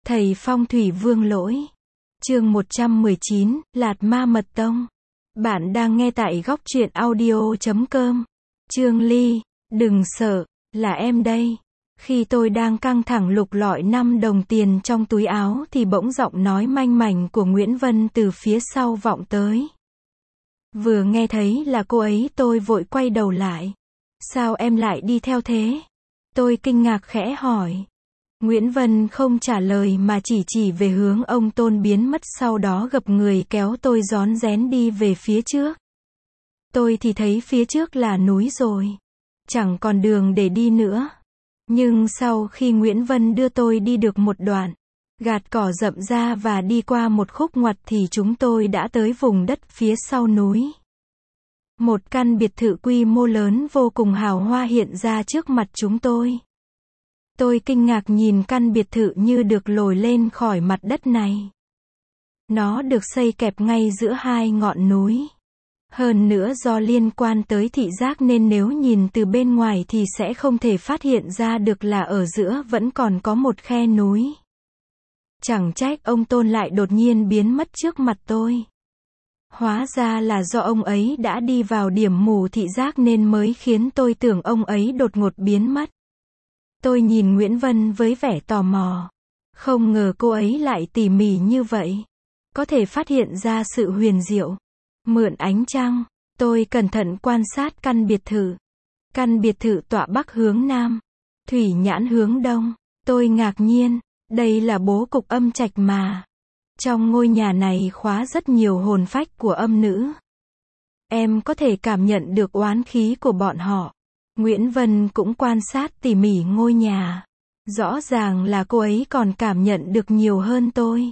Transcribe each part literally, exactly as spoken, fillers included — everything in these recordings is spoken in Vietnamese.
Thầy Phong thủy Vương Lỗi. Chương một trăm mười chín, Lạt Ma Mật Tông. Bạn đang nghe tại góc truyện audio chấm com. Trương Ly, đừng sợ, là em đây. Khi tôi đang căng thẳng lục lọi năm đồng tiền trong túi áo thì bỗng giọng nói manh mảnh của Nguyễn Vân từ phía sau vọng tới. Vừa nghe thấy là cô ấy tôi vội quay đầu lại. Sao em lại đi theo thế? Tôi kinh ngạc khẽ hỏi. Nguyễn Vân không trả lời mà chỉ chỉ về hướng ông Tôn biến mất, sau đó gập người kéo tôi rón rén đi về phía trước. Tôi thì thấy phía trước là núi rồi. Chẳng còn đường để đi nữa. Nhưng sau khi Nguyễn Vân đưa tôi đi được một đoạn, gạt cỏ rậm ra và đi qua một khúc ngoặt thì chúng tôi đã tới vùng đất phía sau núi. Một căn biệt thự quy mô lớn vô cùng hào hoa hiện ra trước mặt chúng tôi. Tôi kinh ngạc nhìn căn biệt thự như được lồi lên khỏi mặt đất này. Nó được xây kẹp ngay giữa hai ngọn núi. Hơn nữa do liên quan tới thị giác nên nếu nhìn từ bên ngoài thì sẽ không thể phát hiện ra được là ở giữa vẫn còn có một khe núi. Chẳng trách ông Tôn lại đột nhiên biến mất trước mặt tôi. Hóa ra là do ông ấy đã đi vào điểm mù thị giác nên mới khiến tôi tưởng ông ấy đột ngột biến mất. Tôi nhìn Nguyễn Vân với vẻ tò mò. Không ngờ cô ấy lại tỉ mỉ như vậy. Có thể phát hiện ra sự huyền diệu. Mượn ánh trăng, tôi cẩn thận quan sát căn biệt thự. Căn biệt thự tọa bắc hướng nam, thủy nhãn hướng đông. Tôi ngạc nhiên, đây là bố cục âm trạch mà. Trong ngôi nhà này khóa rất nhiều hồn phách của âm nữ. Em có thể cảm nhận được oán khí của bọn họ. Nguyễn Vân cũng quan sát tỉ mỉ ngôi nhà. Rõ ràng là cô ấy còn cảm nhận được nhiều hơn tôi.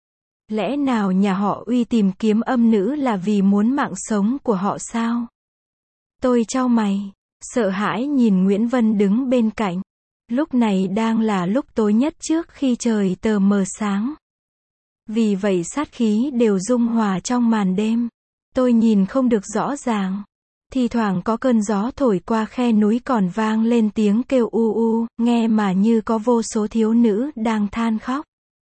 Lẽ nào nhà họ Uy tìm kiếm âm nữ là vì muốn mạng sống của họ sao? Tôi chau mày, sợ hãi nhìn Nguyễn Vân đứng bên cạnh. Lúc này đang là lúc tối nhất trước khi trời tờ mờ sáng. Vì vậy sát khí đều dung hòa trong màn đêm. Tôi nhìn không được rõ ràng. Thì thoảng có cơn gió thổi qua khe núi còn vang lên tiếng kêu u u, nghe mà như có vô số thiếu nữ đang than khóc.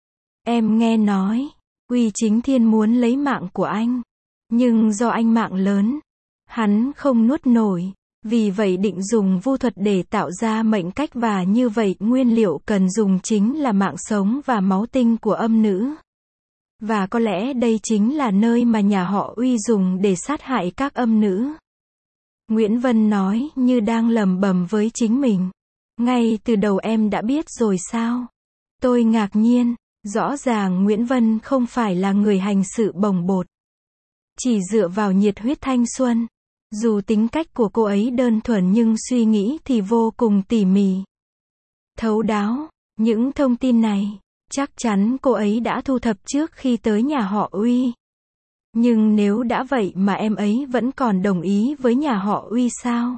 Em nghe nói, Uy Chính Thiên muốn lấy mạng của anh. Nhưng do anh mạng lớn, hắn không nuốt nổi. Vì vậy định dùng vu thuật để tạo ra mệnh cách và như vậy nguyên liệu cần dùng chính là mạng sống và máu tinh của âm nữ. Và có lẽ đây chính là nơi mà nhà họ Uy dùng để sát hại các âm nữ. Nguyễn Vân nói như đang lẩm bẩm với chính mình. Ngay từ đầu em đã biết rồi sao? Tôi ngạc nhiên, rõ ràng Nguyễn Vân không phải là người hành sự bồng bột. Chỉ dựa vào nhiệt huyết thanh xuân. Dù tính cách của cô ấy đơn thuần nhưng suy nghĩ thì vô cùng tỉ mỉ. Thấu đáo, những thông tin này, chắc chắn cô ấy đã thu thập trước khi tới nhà họ Uy. Nhưng nếu đã vậy mà em ấy vẫn còn đồng ý với nhà họ Uy sao?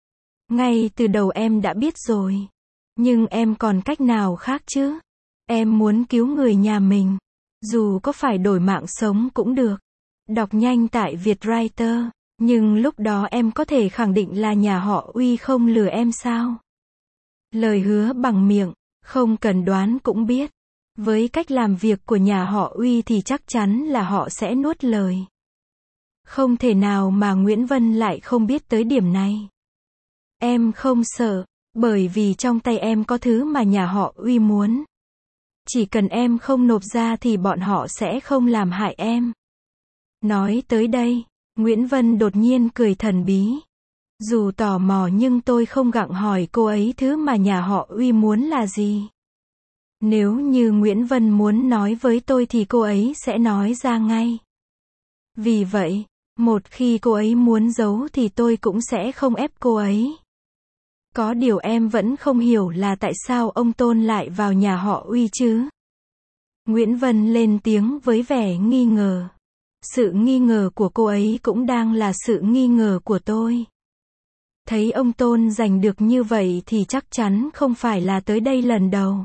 Ngay từ đầu em đã biết rồi. Nhưng em còn cách nào khác chứ? Em muốn cứu người nhà mình. Dù có phải đổi mạng sống cũng được. Đọc nhanh tại Vietwriter. Nhưng lúc đó em có thể khẳng định là nhà họ Uy không lừa em sao? Lời hứa bằng miệng, không cần đoán cũng biết. Với cách làm việc của nhà họ Uy thì chắc chắn là họ sẽ nuốt lời. Không thể nào mà Nguyễn Vân lại không biết tới điểm này. Em không sợ, bởi vì trong tay em có thứ mà nhà họ Uy muốn. Chỉ cần em không nộp ra thì bọn họ sẽ không làm hại em. Nói tới đây, Nguyễn Vân đột nhiên cười thần bí. Dù tò mò nhưng tôi không gặng hỏi cô ấy thứ mà nhà họ Uy muốn là gì. Nếu như Nguyễn Vân muốn nói với tôi thì cô ấy sẽ nói ra ngay. Vì vậy, một khi cô ấy muốn giấu thì tôi cũng sẽ không ép cô ấy. Có điều em vẫn không hiểu là tại sao ông Tôn lại vào nhà họ Uy chứ? Nguyễn Vân lên tiếng với vẻ nghi ngờ. Sự nghi ngờ của cô ấy cũng đang là sự nghi ngờ của tôi. Thấy ông Tôn giành được như vậy thì chắc chắn không phải là tới đây lần đầu.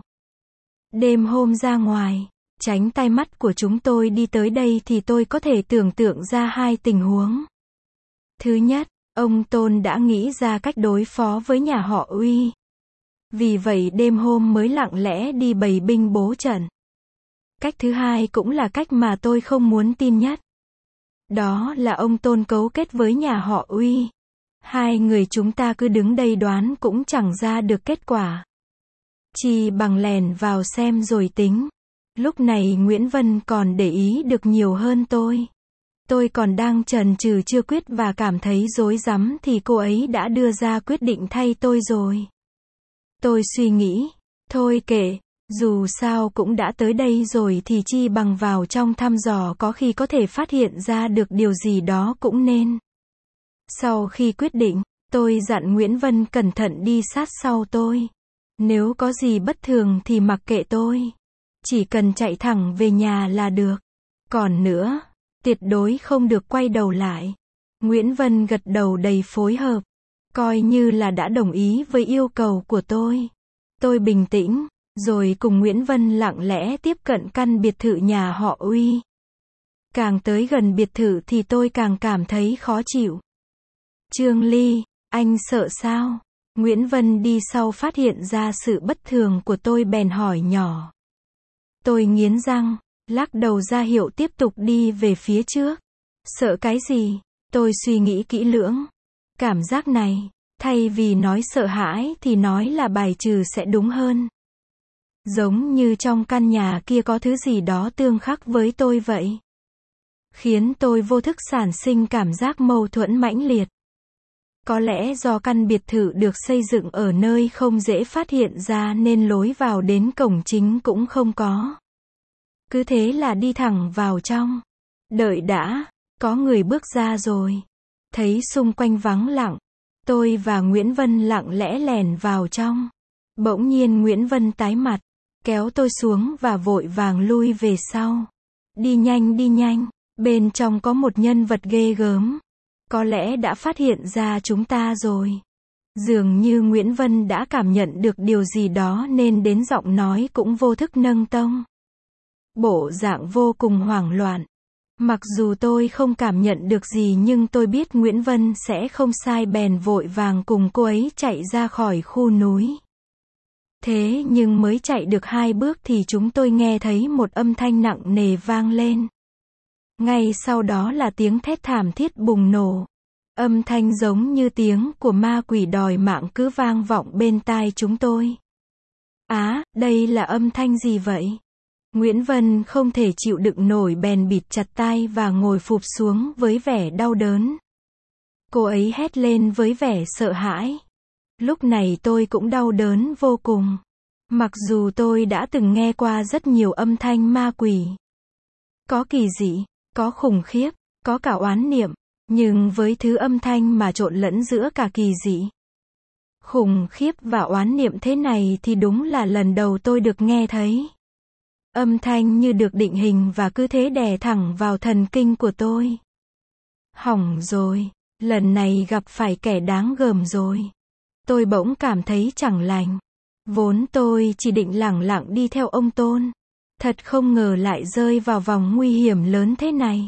Đêm hôm ra ngoài, tránh tai mắt của chúng tôi đi tới đây thì tôi có thể tưởng tượng ra hai tình huống. Thứ nhất, ông Tôn đã nghĩ ra cách đối phó với nhà họ Uy. Vì vậy đêm hôm mới lặng lẽ đi bày binh bố trận. Cách thứ hai cũng là cách mà tôi không muốn tin nhất. Đó là ông Tôn cấu kết với nhà họ Uy. Hai người chúng ta cứ đứng đây đoán cũng chẳng ra được kết quả. Chi bằng lèn vào xem rồi tính. Lúc này Nguyễn Vân còn để ý được nhiều hơn tôi. Tôi còn đang chần chừ chưa quyết và cảm thấy rối rắm thì cô ấy đã đưa ra quyết định thay tôi rồi. Tôi suy nghĩ, thôi kệ, dù sao cũng đã tới đây rồi thì chi bằng vào trong thăm dò, có khi có thể phát hiện ra được điều gì đó cũng nên. Sau khi quyết định, tôi dặn Nguyễn Vân cẩn thận đi sát sau tôi. Nếu có gì bất thường thì mặc kệ tôi. Chỉ cần chạy thẳng về nhà là được. Còn nữa, tuyệt đối không được quay đầu lại. Nguyễn Vân gật đầu đầy phối hợp. Coi như là đã đồng ý với yêu cầu của tôi. Tôi bình tĩnh, rồi cùng Nguyễn Vân lặng lẽ tiếp cận căn biệt thự nhà họ Uy. Càng tới gần biệt thự thì tôi càng cảm thấy khó chịu. Trương Ly, anh sợ sao? Nguyễn Vân đi sau phát hiện ra sự bất thường của tôi bèn hỏi nhỏ. Tôi nghiến răng, lắc đầu ra hiệu tiếp tục đi về phía trước. Sợ cái gì? Tôi suy nghĩ kỹ lưỡng. Cảm giác này, thay vì nói sợ hãi thì nói là bài trừ sẽ đúng hơn. Giống như trong căn nhà kia có thứ gì đó tương khắc với tôi vậy. Khiến tôi vô thức sản sinh cảm giác mâu thuẫn mãnh liệt. Có lẽ do căn biệt thự được xây dựng ở nơi không dễ phát hiện ra nên lối vào đến cổng chính cũng không có. Cứ thế là đi thẳng vào trong. Đợi đã, có người bước ra rồi. Thấy xung quanh vắng lặng, tôi và Nguyễn Vân lặng lẽ lèn vào trong. Bỗng nhiên Nguyễn Vân tái mặt, kéo tôi xuống và vội vàng lui về sau. Đi nhanh đi nhanh, bên trong có một nhân vật ghê gớm. Có lẽ đã phát hiện ra chúng ta rồi. Dường như Nguyễn Vân đã cảm nhận được điều gì đó nên đến giọng nói cũng vô thức nâng tông. Bộ dạng vô cùng hoảng loạn. Mặc dù tôi không cảm nhận được gì nhưng tôi biết Nguyễn Vân sẽ không sai bèn vội vàng cùng cô ấy chạy ra khỏi khu núi. Thế nhưng mới chạy được hai bước thì chúng tôi nghe thấy một âm thanh nặng nề vang lên. Ngay sau đó là tiếng thét thảm thiết bùng nổ. Âm thanh giống như tiếng của ma quỷ đòi mạng cứ vang vọng bên tai chúng tôi. Á, à, đây là âm thanh gì vậy? Nguyễn Vân không thể chịu đựng nổi bèn bịt chặt tai và ngồi phụp xuống với vẻ đau đớn. Cô ấy hét lên với vẻ sợ hãi. Lúc này tôi cũng đau đớn vô cùng. Mặc dù tôi đã từng nghe qua rất nhiều âm thanh ma quỷ. Có kỳ dị, có khủng khiếp, có cả oán niệm. Nhưng với thứ âm thanh mà trộn lẫn giữa cả kỳ dị, khủng khiếp và oán niệm thế này thì đúng là lần đầu tôi được nghe thấy. Âm thanh như được định hình và cứ thế đè thẳng vào thần kinh của tôi. Hỏng rồi, lần này gặp phải kẻ đáng gờm rồi. Tôi bỗng cảm thấy chẳng lành. Vốn tôi chỉ định lẳng lặng đi theo ông Tôn. Thật không ngờ lại rơi vào vòng nguy hiểm lớn thế này.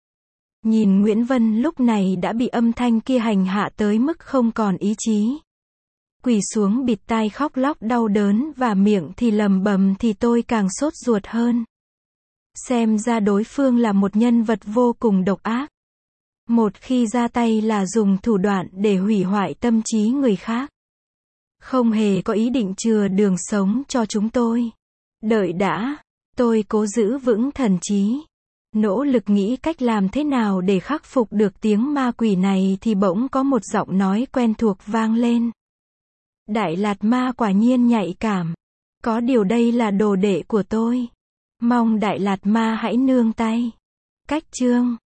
Nhìn Nguyễn Vân lúc này đã bị âm thanh kia hành hạ tới mức không còn ý chí. Quỳ xuống bịt tai khóc lóc đau đớn và miệng thì lầm bầm thì tôi càng sốt ruột hơn. Xem ra đối phương là một nhân vật vô cùng độc ác. Một khi ra tay là dùng thủ đoạn để hủy hoại tâm trí người khác. Không hề có ý định chừa đường sống cho chúng tôi. Đợi đã, tôi cố giữ vững thần trí. Nỗ lực nghĩ cách làm thế nào để khắc phục được tiếng ma quỷ này thì bỗng có một giọng nói quen thuộc vang lên. Đại Lạt Ma quả nhiên nhạy cảm. Có điều đây là đồ đệ của tôi. Mong Đại Lạt Ma hãy nương tay. Cách chương